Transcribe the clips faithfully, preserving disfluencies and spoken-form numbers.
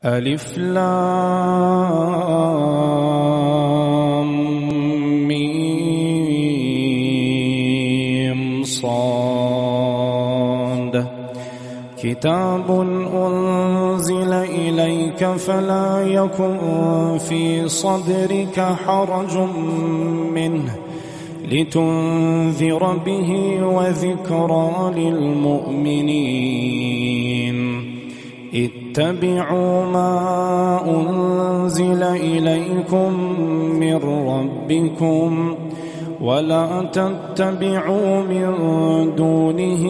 ألف لام ميم صاد كتاب أنزل إليك فلا يكن في صدرك حرج منه لتنذر به وذكرى للمؤمنين اتبعوا ما أنزل إليكم من ربكم ولا تتبعوا من دونه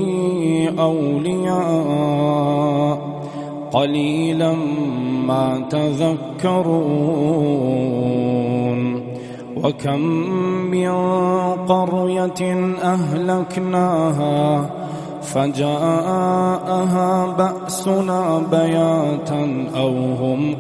أولياء قليلا ما تذكرون وكم من قرية أهلكناها فجاءها بأسنا بياتا أو هم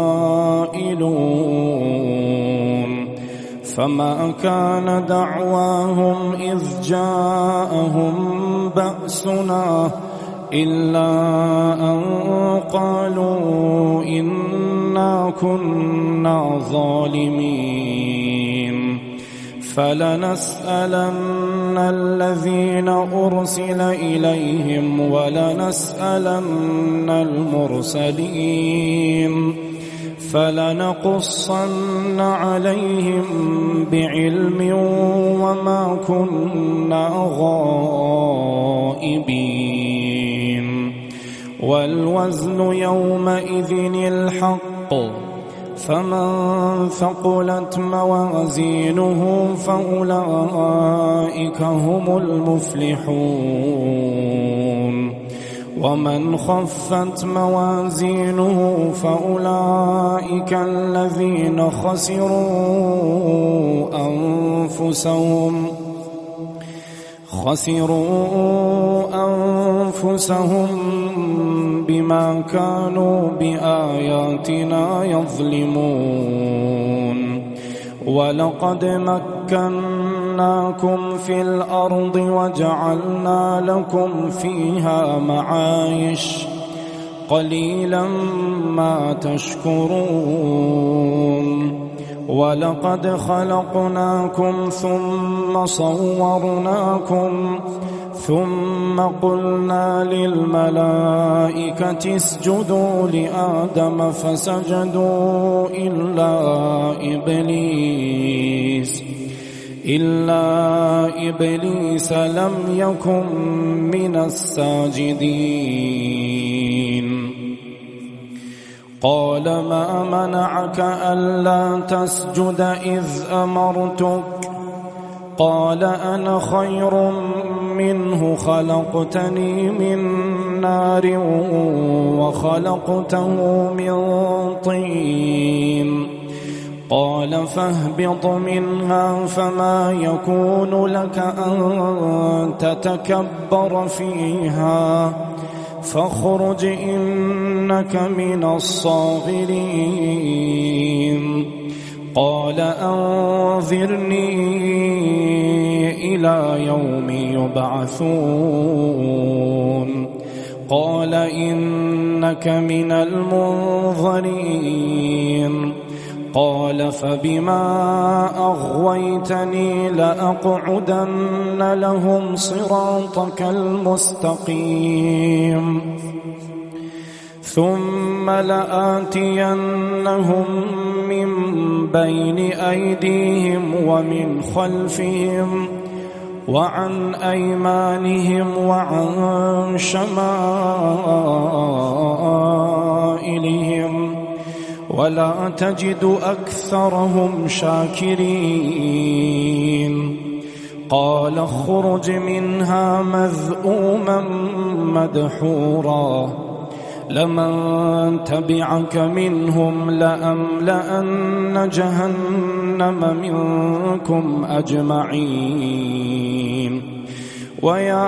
قائلون فما كان دعواهم إذ جاءهم بأسنا إلا أن قالوا إنا كنا ظالمين فلنسألن الذين أرسل إليهم ولنسألن المرسلين فلنقصن عليهم بعلم وما كنا غائبين والوزن يومئذ الحق فمن ثقلت موازينه فأولئك هم المفلحون ومن خفت موازينه فأولئك الذين خسروا أنفسهم خسروا أنفسهم بما كانوا بآياتنا يظلمون ولقد مكناكم في الأرض وجعلنا لكم فيها معايش قليلا ما تشكرون ولقد خلقناكم ثم صورناكم ثم قلنا للملائكة اسجدوا لآدم فسجدوا إلا إبليس إلا إبليس لم يكن من الساجدين قال ما منعك ألا تسجد إذ أمرتك قال أنا خير منه خلقتني من نار وخلقته من طين قال فاهبط منها فما يكون لك أن تتكبر فيها فاخرج إنك من الصاغرين قال أنظرني إلى يوم يبعثون قال إنك من المنظرين قال فبما أغويتني لأقعدن لهم صراطك المستقيم ثم لآتينهم من بين أيديهم ومن خلفهم وعن أيمانهم وعن شمائلهم ولا تجد أكثرهم شاكرين قال اخرج منها مذءوما مدحورا لمن تبعك منهم لأملأن جهنم منكم أجمعين ويا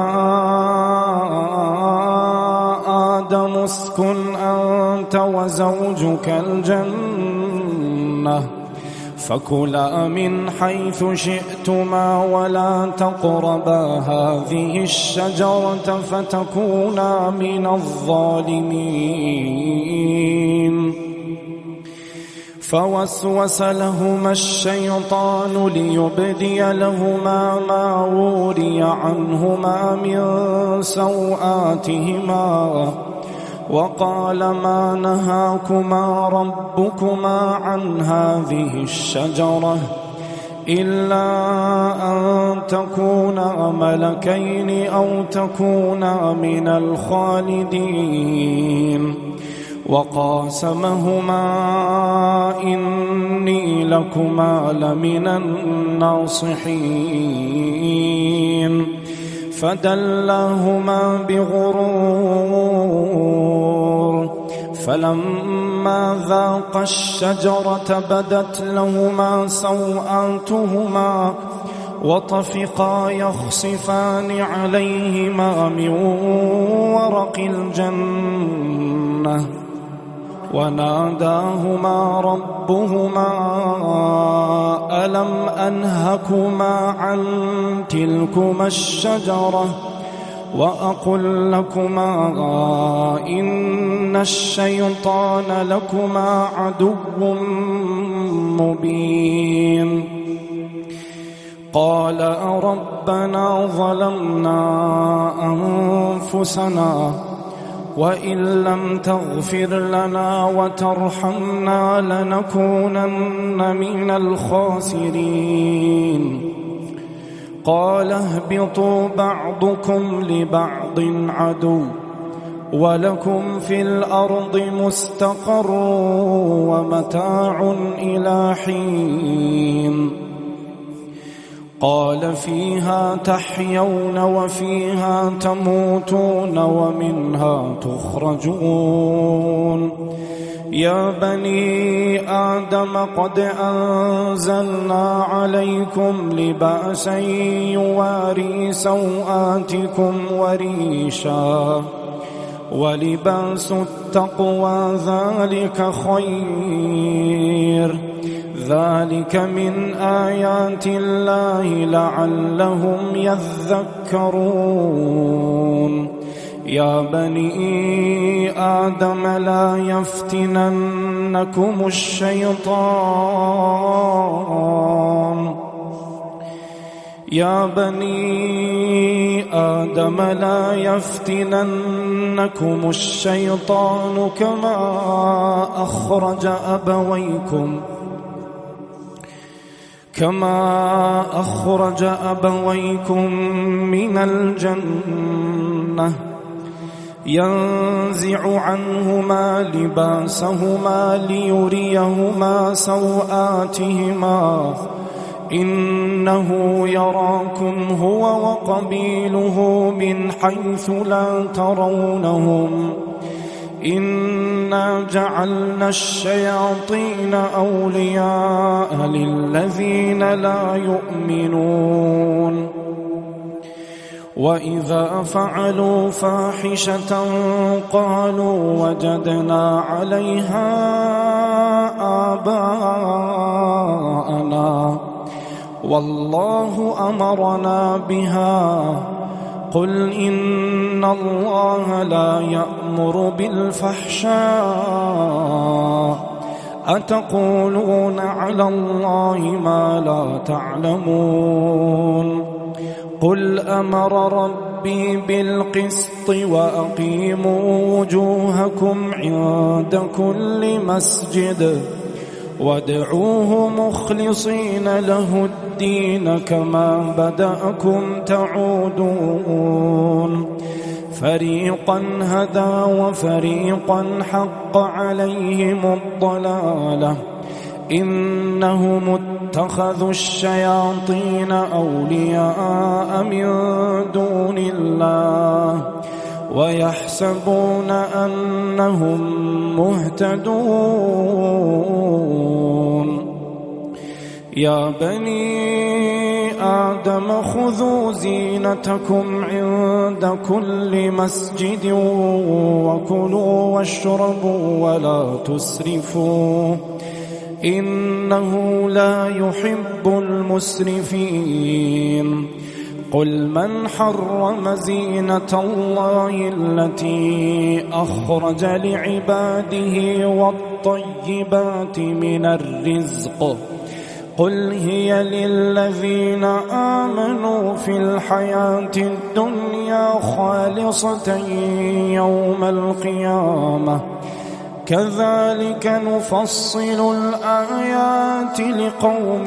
آدم اسكن أنت وزوجك الجنة فكلا من حيث شئتما ولا تقربا هذه الشجرة فتكونا من الظالمين فوسوس لهما الشيطان ليبدي لهما ما وري عنهما من سوآتهما وقال ما نهاكما ربكما عن هذه الشجرة إلا أن تكونا ملكين أو تكونا من الخالدين وقاسمهما إني لكما لمن الناصحين فدلاهما بغرور فلما ذاقا الشجرة بدت لهما سوآتهما وطفقا يخصفان عليهما من ورق الجنة وناداهما ربهما ألم أنهكما عن تلكما الشجرة وأقل لكما إن الشيطان لكما عدو مبين قال ربنا ظلمنا أنفسنا وإن لم تغفر لنا وترحمنا لنكونن من الخاسرين قال اهبطوا بعضكم لبعض عدو ولكم في الأرض مستقر ومتاع إلى حين قال فيها تحيون وفيها تموتون ومنها تخرجون يا بني آدم قد أنزلنا عليكم لباسا يواري سوآتكم وريشا ولباس التقوى ذلك خير ذلك من آيات الله لعلهم يذكرون يا بني آدم لا يفتننكم الشيطان يا بني آدم لا يفتننكم الشيطان كما أخرج أبويكم كما أخرج أبويكم من الجنة ينزع عنهما لباسهما ليريهما سوآتهما إنه يراكم هو وقبيله من حيث لا ترونهم إنا جعلنا الشياطين أولياء للذين لا يؤمنون وإذا فعلوا فاحشة قالوا وجدنا عليها آباءنا والله أمرنا بها قل إن الله لا يأمر بالفحشاء أتقولون على الله ما لا تعلمون قل أمر ربي بالقسط وأقيموا وجوهكم عند كل مسجد وادعوه مخلصين له الدين كما بدأكم تعودون فريقا هدى وفريقا حق عليهم الضلالة إنهم اتخذوا الشياطين أولياء من دون الله ويحسبون أنهم مهتدون يا بني آدم خذوا زينتكم عند كل مسجد وكلوا واشربوا ولا تسرفوا إنه لا يحب المسرفين قل من حرم زينة الله التي أخرج لعباده والطيبات من الرزق قل هي للذين آمنوا في الحياة الدنيا خالصة يوم القيامة كذلك نفصل الآيات لقوم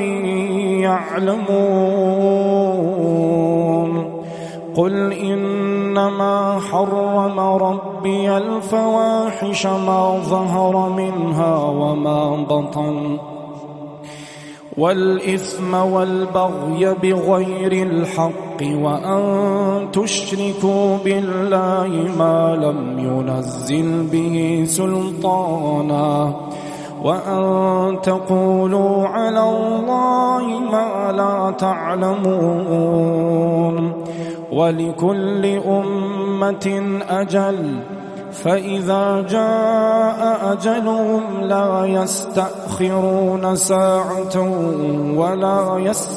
يعلمون قل إنما حرم ربي الفواحش ما ظهر منها وما بطن والإثم والبغي بغير الحق وأن تشركوا بالله ما لم ينزل به سلطانا وأن تقولوا على الله ما لا تعلمون ولكل أمة أجل فإذا جاء أجلهم لا يستأخرون ساعة ولا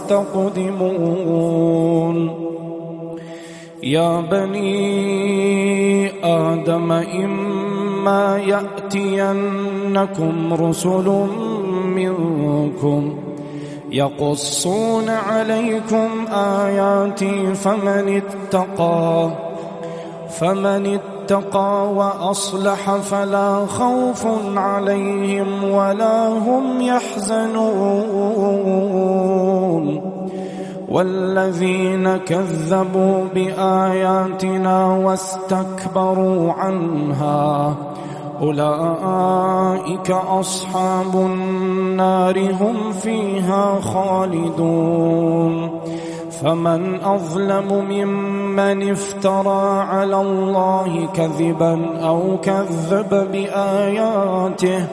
يستقدمون يا بني آدم إما يأتينكم رسل منكم يقصون عليكم آياتي فمن اتقى فمن اتقى وأصلح فلا خوف عليهم ولا هم يحزنون والذين كذبوا بآياتنا واستكبروا عنها أولئك أصحاب النار هم فيها خالدون فمن أظلم ممن افترى على الله كذبا أو كذب بآياته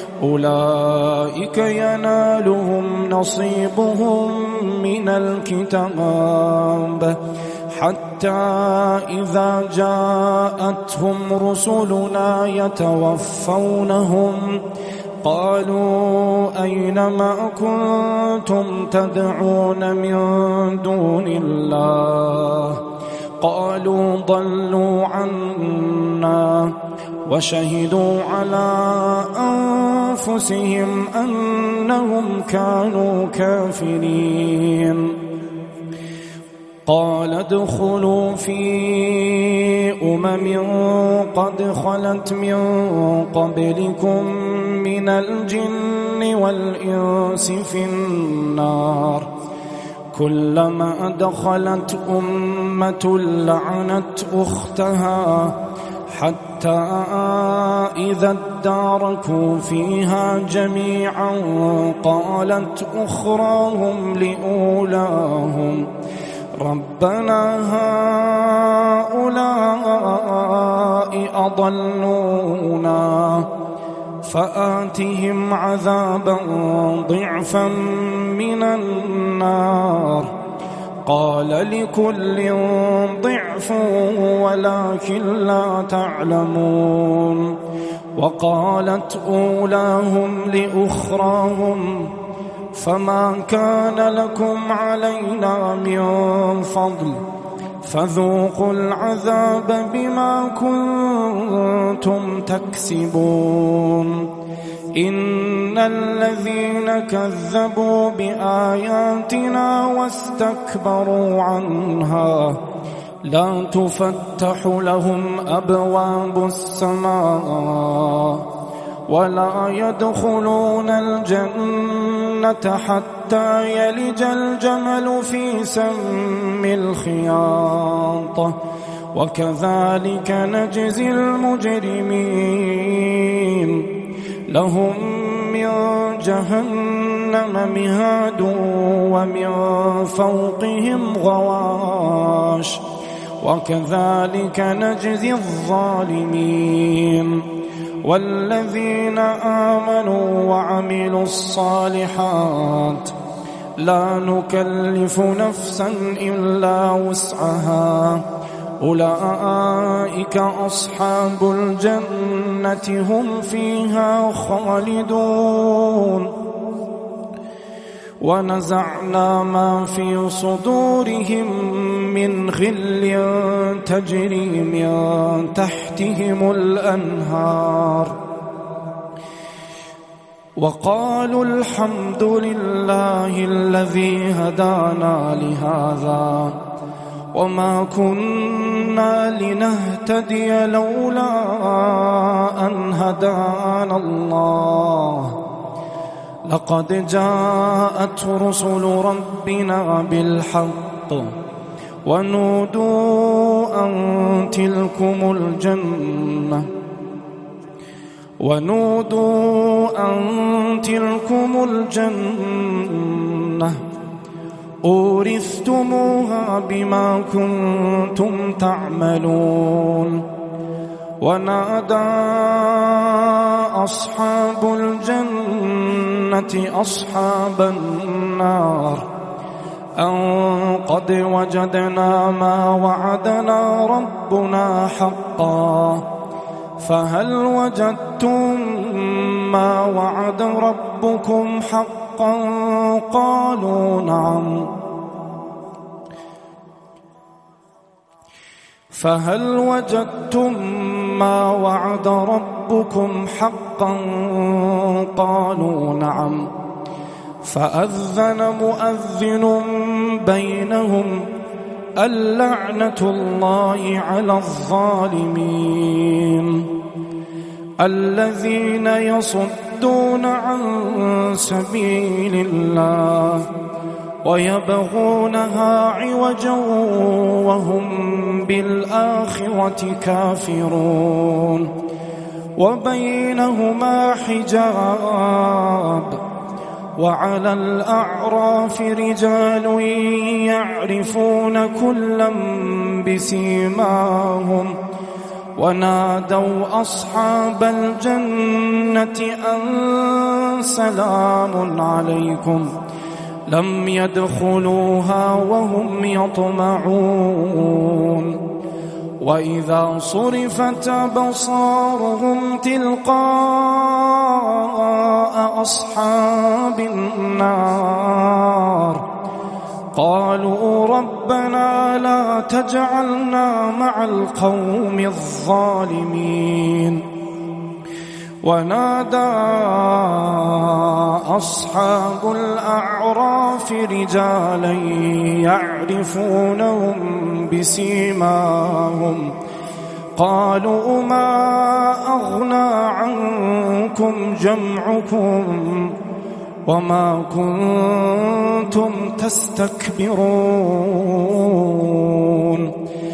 أولئك ينالهم نصيبهم من الكتاب حتى إذا جاءتهم رسلنا يتوفونهم قالوا أين ما كنتم تدعون من دون الله قالوا ضلوا عنا وشهدوا على أنفسهم أنهم كانوا كافرين قال ادخلوا في أمم قد خلت من قبلكم من الجن والإنس في النار كلما دخلت أمة لعنت أختها حتى إذا اداركوا فيها جميعا قالت أخراهم لأولاهم ربنا هؤلاء أضلونا فآتهم عذابا ضعفا من النار قال لكل ضعف ولكن لا تعلمون وقالت أولاهم لأخراهم فما كان لكم علينا من فضل فذوقوا العذاب بما كنتم تكسبون إن الذين كذبوا بآياتنا واستكبروا عنها لا تفتح لهم أبواب السماء ولا يدخلون الجنة حتى يلج الجمل في سم الخياط وكذلك نجزي المجرمين لهم من جهنم مهاد ومن فوقهم غواش وكذلك نجزي الظالمين والذين آمنوا وعملوا الصالحات لا نكلف نفسا إلا وسعها أولئك أصحاب الجنة هم فيها خالدون ونزعنا ما في صدورهم من غل تجري من تحتهم الأنهار وقالوا الحمد لله الذي هدانا لهذا وما كنا لنهتدي لولا أن هدانا الله لقد جاءت رسل ربنا بالحق ونودوا أن تلكم الجنة ونودوا أن تلكم الجنة أورثتموها بما كنتم تعملون ونادى أصحاب الجنة أصحاب النار أن قد وجدنا ما وعدنا ربنا حقا فهل وجدتم ما وعد ربكم حقا قالوا نعم فهل وجدتم ما وعد ربكم حقا قالوا نعم فأذن مؤذن بينهم اللعنة الله على الظالمين الذين يصدون عن سبيل الله ويبغونها عوجا وهم بالآخرة كافرون وبينهما حجاب وعلى الأعراف رجال يعرفون كلا بسيماهم ونادوا أصحاب الجنة أن سلام عليكم لم يدخلوها وهم يطمعون وإذا صرفت أبصارهم تلقاء أصحاب النار قالوا ربنا لا تجعلنا مع القوم الظالمين ونادى أصحاب الأعراف رجالا يعرفونهم بسيماهم قالوا ما أغنى عنكم جمعكم وما كنتم تستكبرون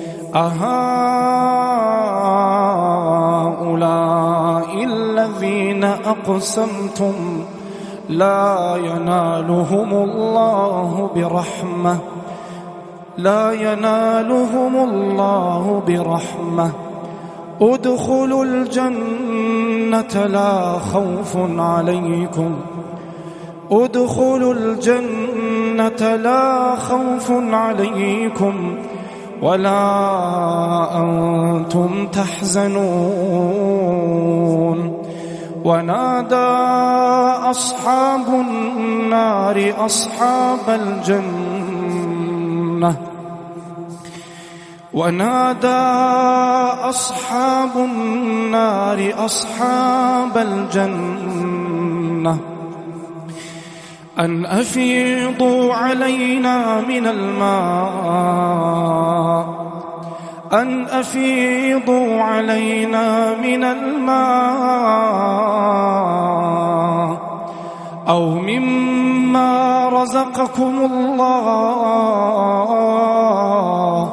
أهؤلاء الذين أقسمتم لا ينالهم الله برحمة لا ينالهم الله برحمة ادخلوا الجنة لا خوف عليكم ادخلوا الجنة لا خوف عليكم ولا أنتم تحزنون ونادى أصحاب النار أصحاب الجنة ونادى أصحاب النار أصحاب الجنة أن أفيضوا علينا من الماء أن أفيضوا علينا من الماء أو مما رزقكم الله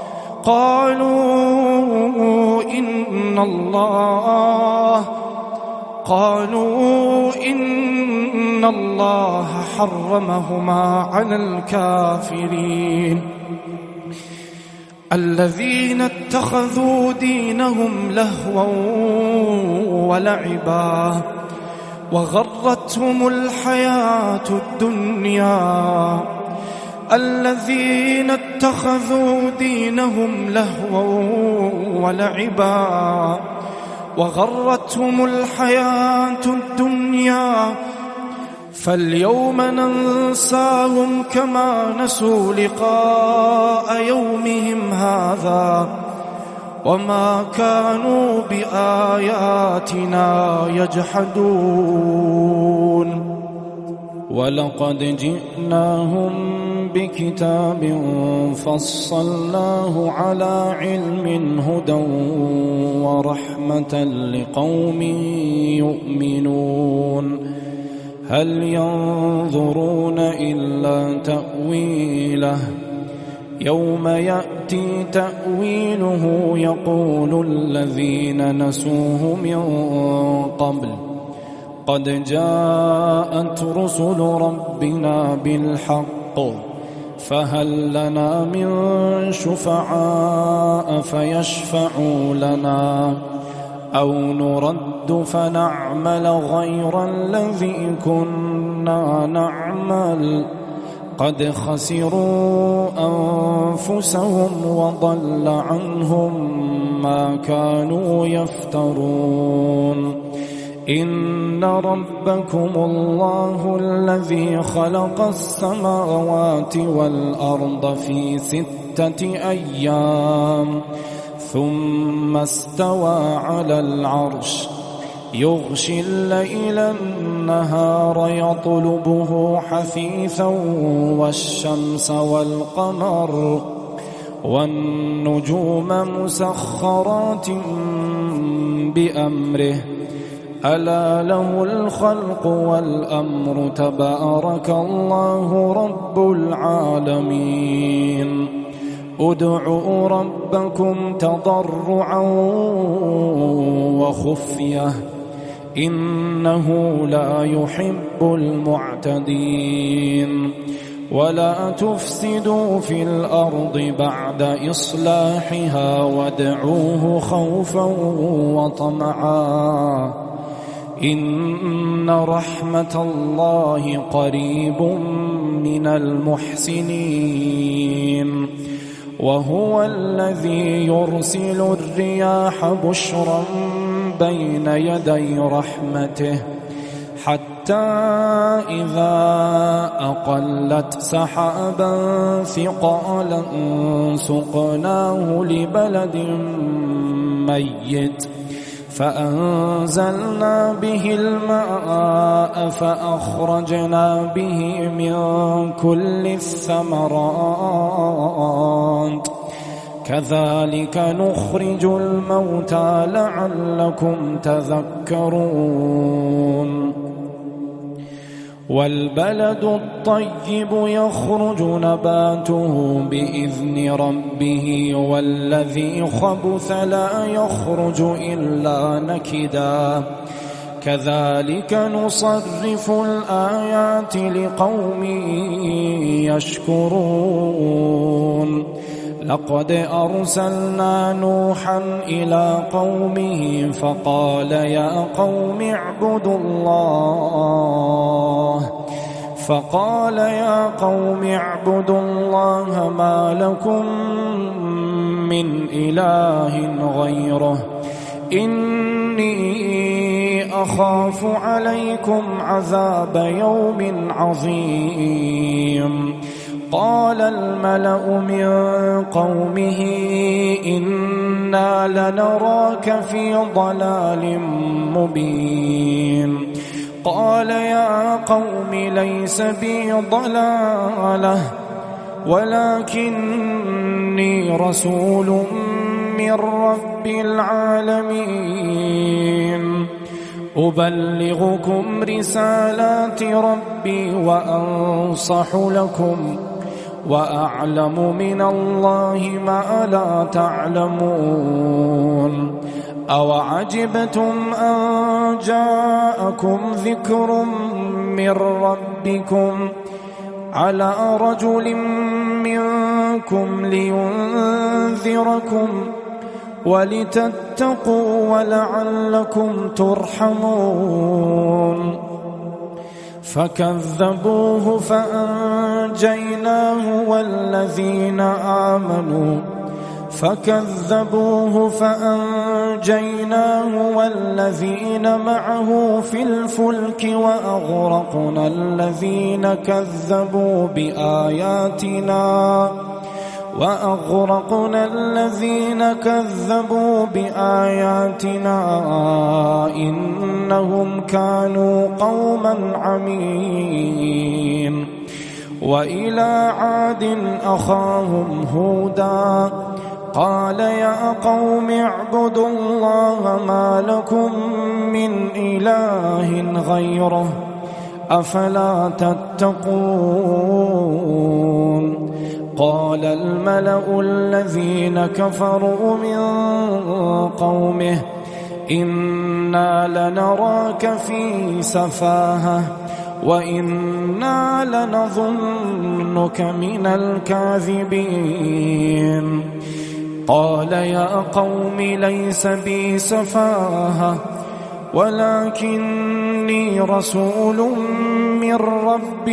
قالوا إن الله قالوا إن الله حرمهما على الكافرين الذين اتخذوا دينهم لهوا ولعبا وغرتهم الحياة الدنيا الذين اتخذوا دينهم لهوا ولعبا وغرتهم الحياة الدنيا فاليوم ننساهم كما نسوا لقاء يومهم هذا وما كانوا بآياتنا يجحدون. ولقد جئناهم بكتاب فصلناه على علم هدى ورحمة لقوم يؤمنون. هل ينظرون إلا تأويله يوم يأتي تأويله يقول الذين نسوه من قبل قد جاءت رسل ربنا بالحق فهل لنا من شفعاء فيشفعوا لنا أو نرد فنعمل غير الذي كنا نعمل قد خسروا أنفسهم وضل عنهم ما كانوا يفترون. إن ربكم الله الذي خلق السماوات والأرض في ستة أيام ثم استوى على العرش يغشي الليل النهار يطلبه حثيثا والشمس والقمر والنجوم مسخرات بأمره ألا له الخلق والأمر تبارك الله رب العالمين. ادعوا ربكم تضرعا وخفية إنه لا يحب المعتدين. ولا تفسدوا في الأرض بعد إصلاحها وادعوه خوفا وطمعا إن رحمة الله قريب من المحسنين. وهو الذي يرسل الرياح بشرا بين يدي رحمته حتى إذا أقلت سحابا ثقالا سقناه لبلد ميت فأنزلنا به الماء فأخرجنا به من كل الثمرات كذلك نخرج الموتى لعلكم تذكرون. والبلد الطيب يخرج نباته بإذن ربه والذي خبث لا يخرج إلا نكدا كذلك نصرف الآيات لقوم يشكرون. لقد أرسلنا نوحا إلى قومه فقال يا قوم اعبدوا الله فقال يا قوم اعبدوا الله ما لكم من إله غيره إني أخاف عليكم عذاب يوم عظيم. قال الملأ من قومه إنا لنراك في ضلال مبين. قال يا قوم ليس بي ضلالة ولكني رسول من رب العالمين أبلغكم رسالات ربي وأنصح لكم وأعلم من الله ما لا تعلمون. أوعجبتم أن جاءكم ذكر من ربكم على رجل منكم لينذركم ولتتقوا ولعلكم ترحمون. فكذبوه فأنجيناه والذين آمنوا فكذبوه فأنجيناه والذين معه في الفلك وأغرقنا الذين كذبوا بآياتنا وأغرقنا الذين كذبوا بآياتنا إنهم كانوا قوما عمين. وإلى عاد أخاهم هودا قال يا قوم اعبدوا الله ما لكم من إله غيره أفلا تتقون. قال الملأ الذين كفروا من قومه إنا لنراك في سفاهة وإنا لنظنك من الكاذبين. قال يا قوم ليس بي سفاهة ولكني رسول من رب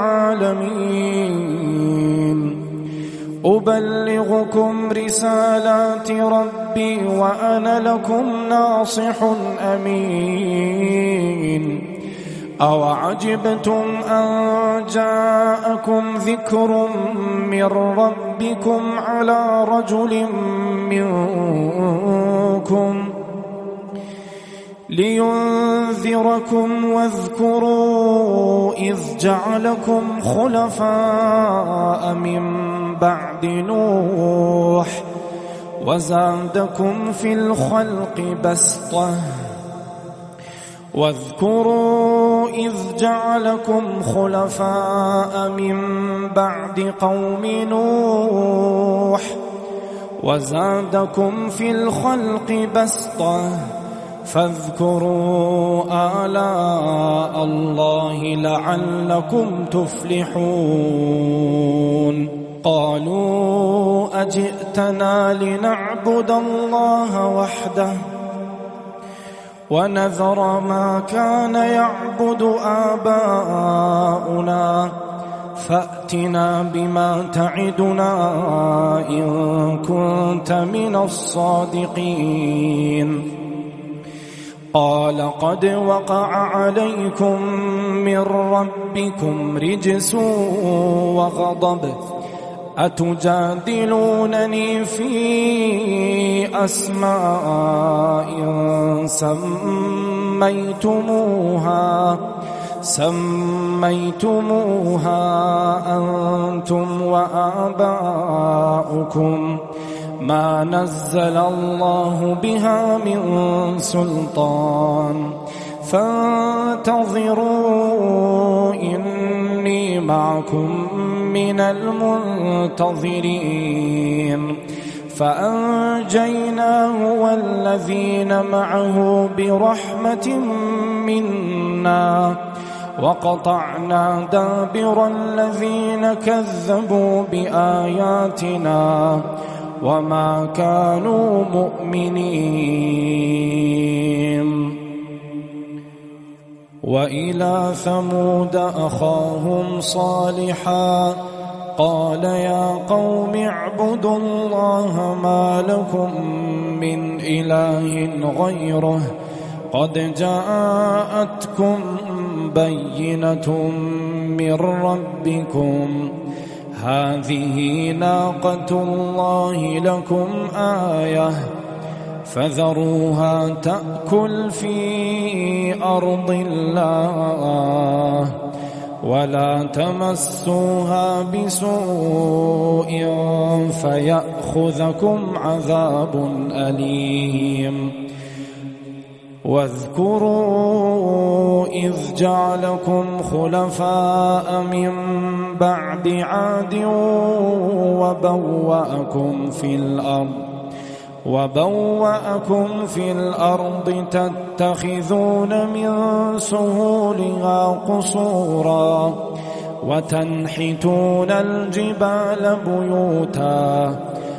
العالمين أبلغكم رسالات ربي وأنا لكم ناصح أمين. أوعجبتم أن جاءكم ذكر من ربكم على رجل منكم لينذركم واذكروا إذ جعلكم خلفاء من بعد نوح وزادكم في الخلق بسطة واذكروا إذ جعلكم خلفاء من بعد قوم نوح وزادكم في الخلق بسطة فاذكروا آلاء الله لعلكم تفلحون. قالوا أجئتنا لنعبد الله وحده ونذر ما كان يعبد آباؤنا فأتنا بما تعدنا إن كنت من الصادقين. قال قد وقع عليكم من ربكم رجس وغضب أتجادلونني في أسماء سميتموها سميتموها أنتم وآباؤكم ما نزل الله بها من سلطان فانتظروا إني معكم من المنتظرين. فأنجيناه والذين معه برحمة منا وقطعنا دابر الذين كذبوا بآياتنا وما كانوا مؤمنين. وإلى ثمود أخاهم صالحا قال يا قوم اعبدوا الله ما لكم من إله غيره قد جاءتكم بينة من ربكم هذه ناقة الله لكم آية فذروها تأكل في أرض الله ولا تمسوها بسوء فيأخذكم عذاب أليم. واذكروا إذ جعلكم خلفاء من بعد عاد وبوأكم في الأرض وبوأكم في الأرض تتخذون من سهولها قصورا وتنحتون الجبال بيوتا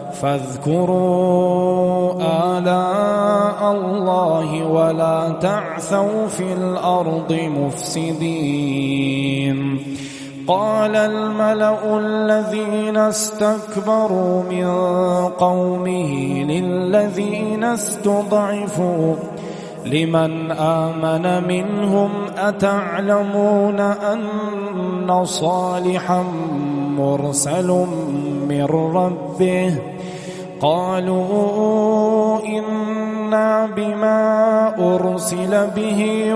فاذكروا آلاء الله ولا تعثوا في الأرض مفسدين. قال الملأ الذين استكبروا من قومه للذين استضعفوا لمن آمن منهم أتعلمون أن صالحا مرسل من ربه قالوا إنا بما أرسل به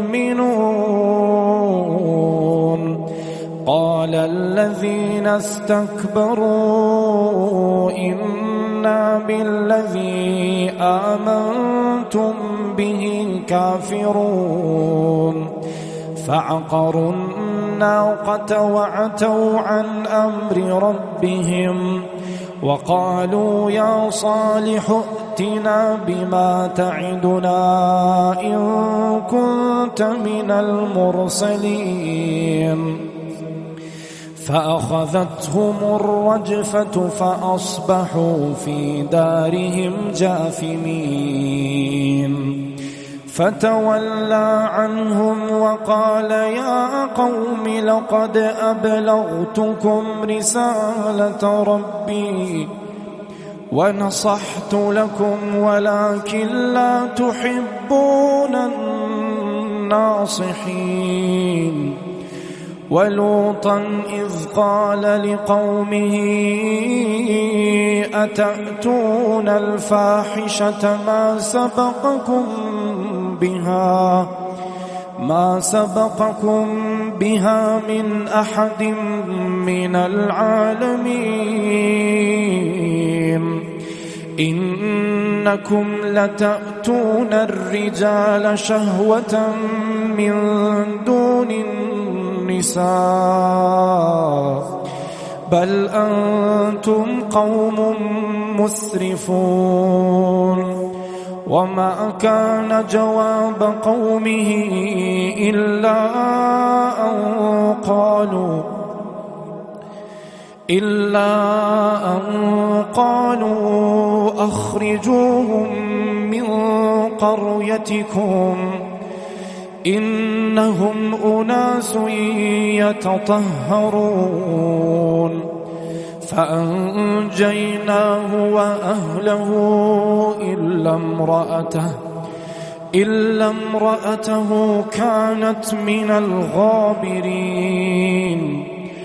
مؤمنون قال الذين استكبروا إنا بالذي آمنتم به كافرون فعقروا الناقة وعتوا عن أمر ربهم وقالوا يا صالح ائتنا بما تعدنا إن كنت من المرسلين فأخذتهم الرجفة فأصبحوا في دارهم جاثمين فتولى عنهم وقال يا قوم لقد أبلغتكم رسالة ربي ونصحت لكم ولكن لا تحبون الناصحين ولوطا إذ قال لقومه أتأتون الفاحشة ما سبقكم بها ما سبقكم بها من أحد من العالمين إنكم لتأتون الرجال شهوة من دون النساء بل أنتم قوم مسرفون وما كان جواب قومه إلا أن قالوا إلا أن قالوا أخرجوهم من قريتكم إنهم أناس يتطهرون فأنجيناه وأهله إلا امرأته إلا امرأته كانت من الغابرين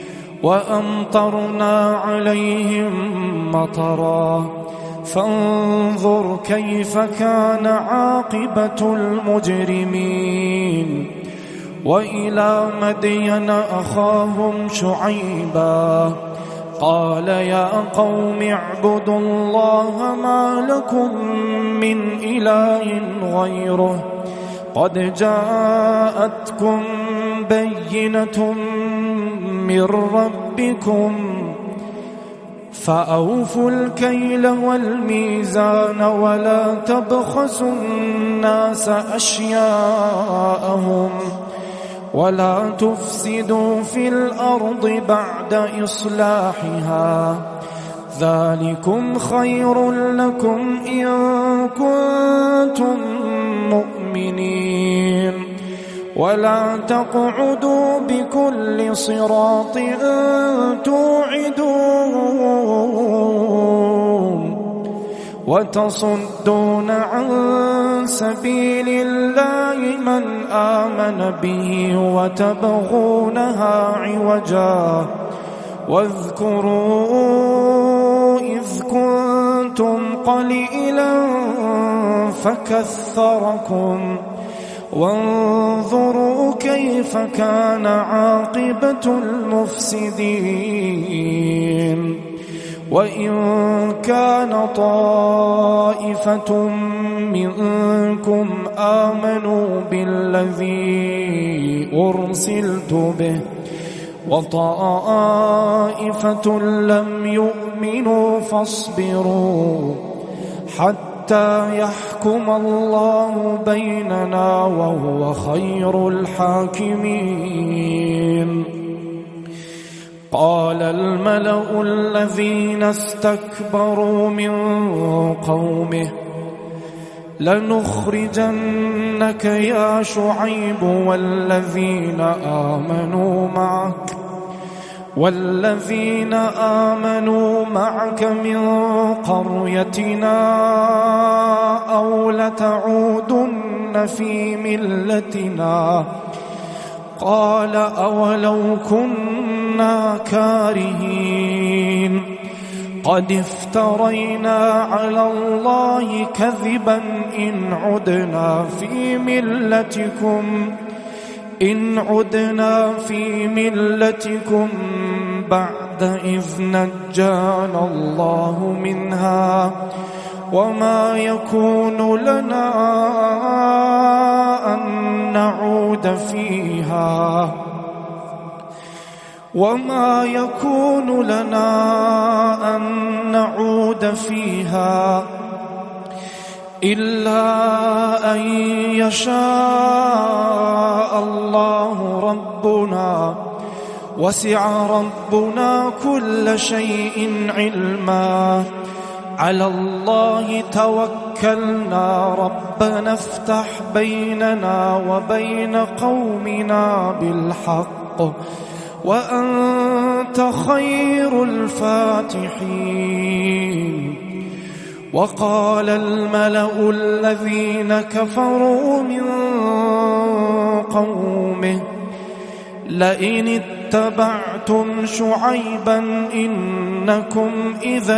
وأمطرنا عليهم مطرا فانظر كيف كان عاقبة المجرمين وإلى مدين أخاهم شعيبا قال يا قوم اعبدوا الله ما لكم من إله غيره قد جاءتكم بينة من ربكم فأوفوا الكيل والميزان ولا تبخسوا الناس أشياءهم ولا تفسدوا في الأرض بعد إصلاحها ذلكم خير لكم إن كنتم مؤمنين ولا تقعدوا بكل صراط توعدون وتصدون عن سبيل الله من آمن به وتبغونها عوجا واذكروا إذ كنتم قليلا فكثركم وانظروا كيف كان عاقبة المفسدين وإن كان طائفة منكم آمنوا بالذي أرسلت به وطائفة لم يؤمنوا فاصبروا حتى يحكم الله بيننا وهو خير الحاكمين قال الملأ الذين استكبروا من قومه لنخرجنك يا شعيب والذين آمنوا معك والذين آمنوا معك من قريتنا أو لتعودن في ملتنا قال أولو كنا كارهين قد افترينا على الله كذبا إن عدنا في ملتكم إن عدنا في ملتكم بعد إذ نجانا الله منها وما يكون لنا أن نعود فيها وما يكون لنا أن نعود فيها إلا أن يشاء الله ربنا وسع ربنا كل شيء علما على الله توكلنا ربنا افتح بيننا وبين قومنا بالحق وأنت خير الفاتحين. وقال الملأ الذين كفروا من قومه لئن اتبعتم شعيبا إنكم إذا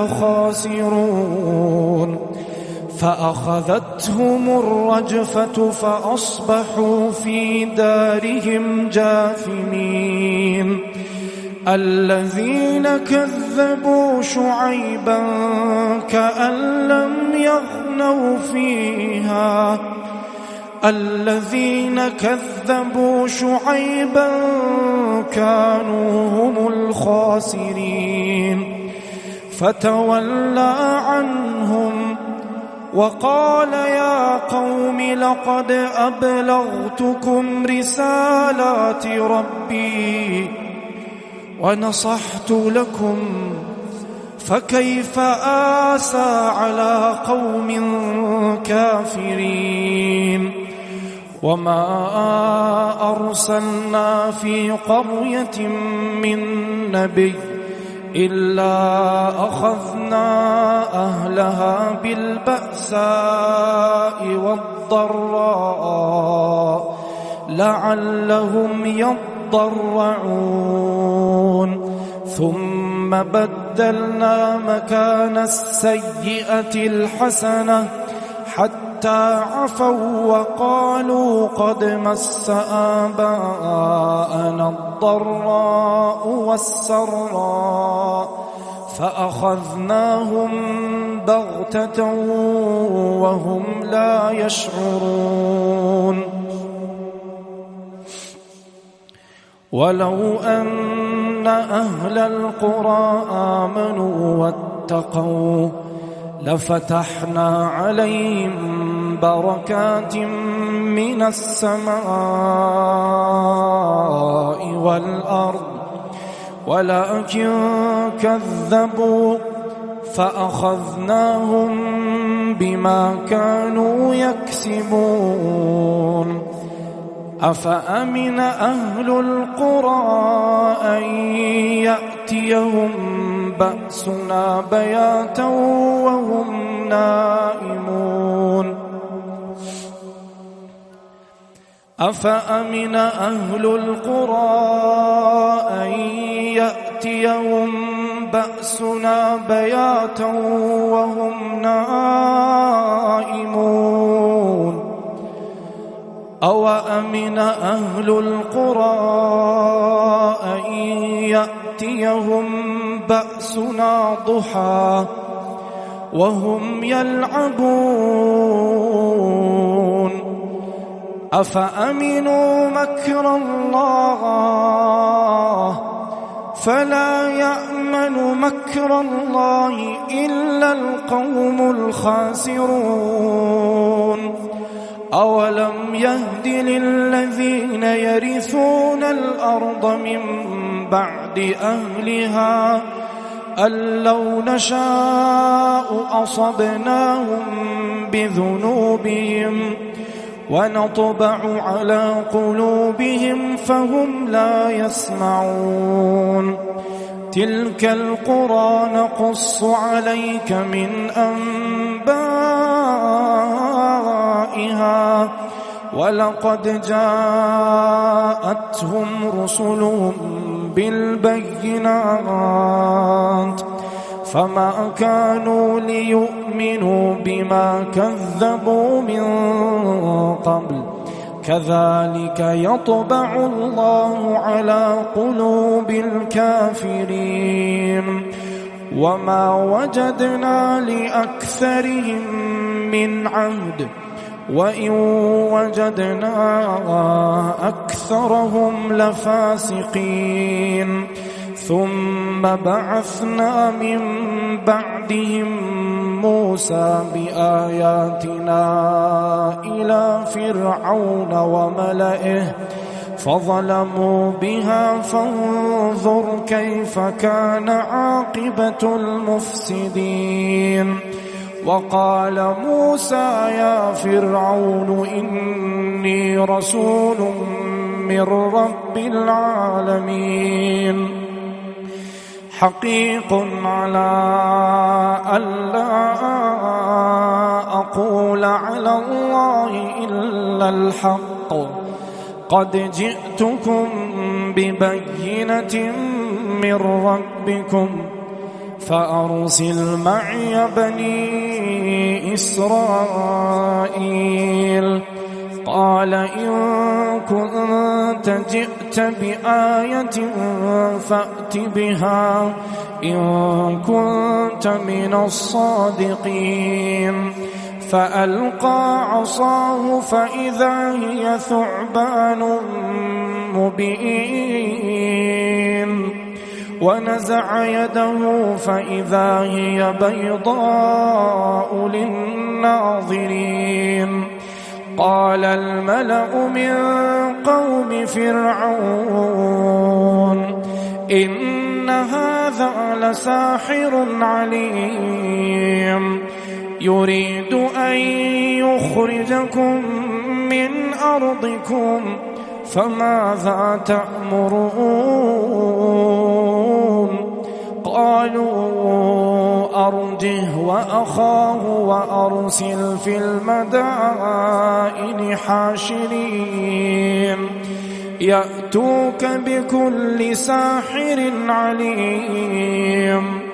لخاسرون فأخذتهم الرجفة فأصبحوا في دارهم جاثمين. الذين كذبوا شعيبا كأن لم يغنوا فيها الذين كذبوا شعيبا كانوا هم الخاسرين فتولى عنهم وقال يا قوم لقد أبلغتكم رسالات ربي ونصحت لكم فكيف آسى على قوم كافرين. وما أرسلنا في قرية من نبي إلا أخذنا أهلها بالبأساء والضراء لعلهم يضرعون ثم بدلنا مكان السيئة الحسنة حتى عفوا وقالوا قد مس آباءنا الضراء والسراء فأخذناهم بغتة وهم لا يشعرون. ولو أن أهل القرى آمنوا واتقوا لفتحنا عليهم بركات من السماء والأرض ولكن كذبوا فأخذناهم بما كانوا يكسبون. أفأمن أهل القرى أن يأتيهم بأسنا بياتا وهم نائمون أفأمن أهل القرى أن يأتيهم بأسنا بياتا وهم نائمون أو أمن أهل القرى أن يأتيهم بأسنا ضحى وهم يلعبون أفأمنوا مكر الله فلا يأمن مكر الله إلا القوم الخاسرون. أولم يهد للذين يرثون الأرض من بعد أهلها أن لو نشاء أصبناهم بذنوبهم ونطبع على قلوبهم فهم لا يسمعون. تلك القرى نقص عليك من أنبائها ولقد جاءتهم رسلهم بالبينات فما كانوا ليؤمنوا بما كذبوا من قبل كذلك يطبع الله على قلوب الكافرين وما وجدنا لأكثرهم من عهد وإن وجدنا أكثرهم لفاسقين. ثم بعثنا من بعدهم موسى بآياتنا إلى فرعون وملئه فظلموا بها فانظر كيف كان عاقبة المفسدين. وقال موسى يا فرعون إني رسول من رب العالمين حقيق على ألا أقول على الله إلا الحق قد جئتكم ببينة من ربكم فأرسل معي بني إسرائيل. قال إن كنت جئت بآية فأت بها إن كنت من الصادقين. فألقى عصاه فإذا هي ثعبان مبين ونزع يده فإذا هي بيضاء للناظرين. قال الملأ من قوم فرعون إن هذا لساحر عليم يريد أن يخرجكم من أرضكم فماذا تأمرون؟ قالوا أرجه وأخاه وأرسل في المدائن حاشرين يأتوك بكل ساحر عليم.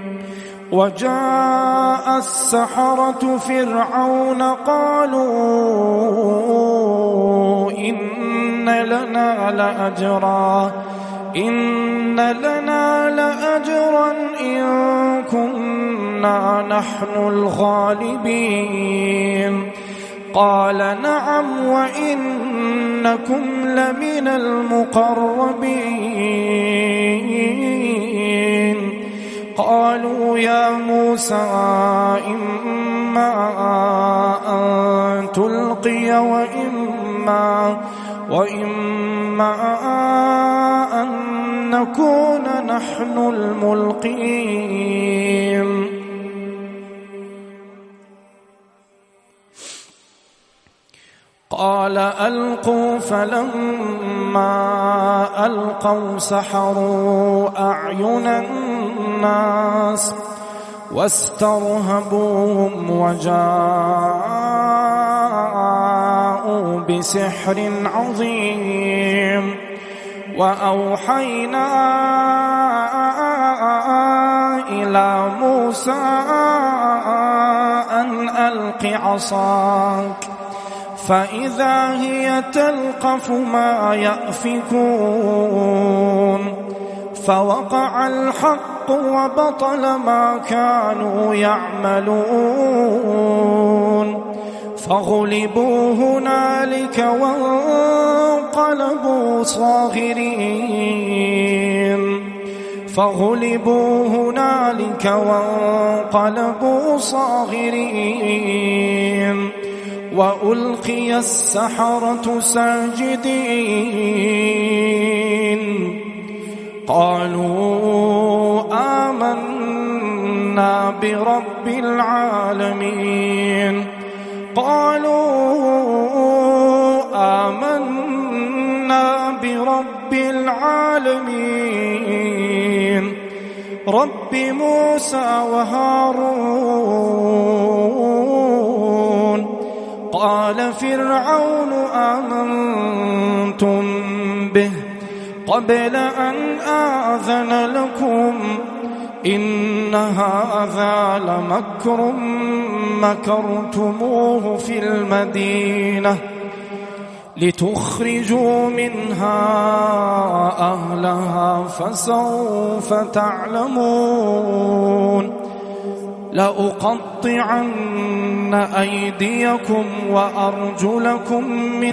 وجاء السحرة فرعون قالوا إن لنا لأجرا إن لنا لأجرا إن كنا نحن الغالبين. قال نعم وإنكم لمن المقربين. قالوا يا موسى إما أن تلقي وإما وإما أن نكون نحن الملقين. قال ألقوا فلما ألقوا سحروا أعين الناس واسترهبوهم وجاءوا بسحر عظيم. وأوحينا إلى موسى أن ألق عصاك فإذا هي تلقف ما يأفكون. فوقع الحق وبطل ما كانوا يعملون. فغلبوا هنالك وانقلبوا صاغرين فغلبوا هنالك وانقلبوا صاغرين. وألقي السحرة ساجدين قالوا آمنا برب العالمين. قالوا رب العالمين رب موسى وهارون. قال فرعون آمنتم به قبل أن آذن لكم إن هذا لمكر مكرتموه في المدينة لتخرجوا منها أهلها فسوف تعلمون. لأقطعن أيديكم وأرجلكم من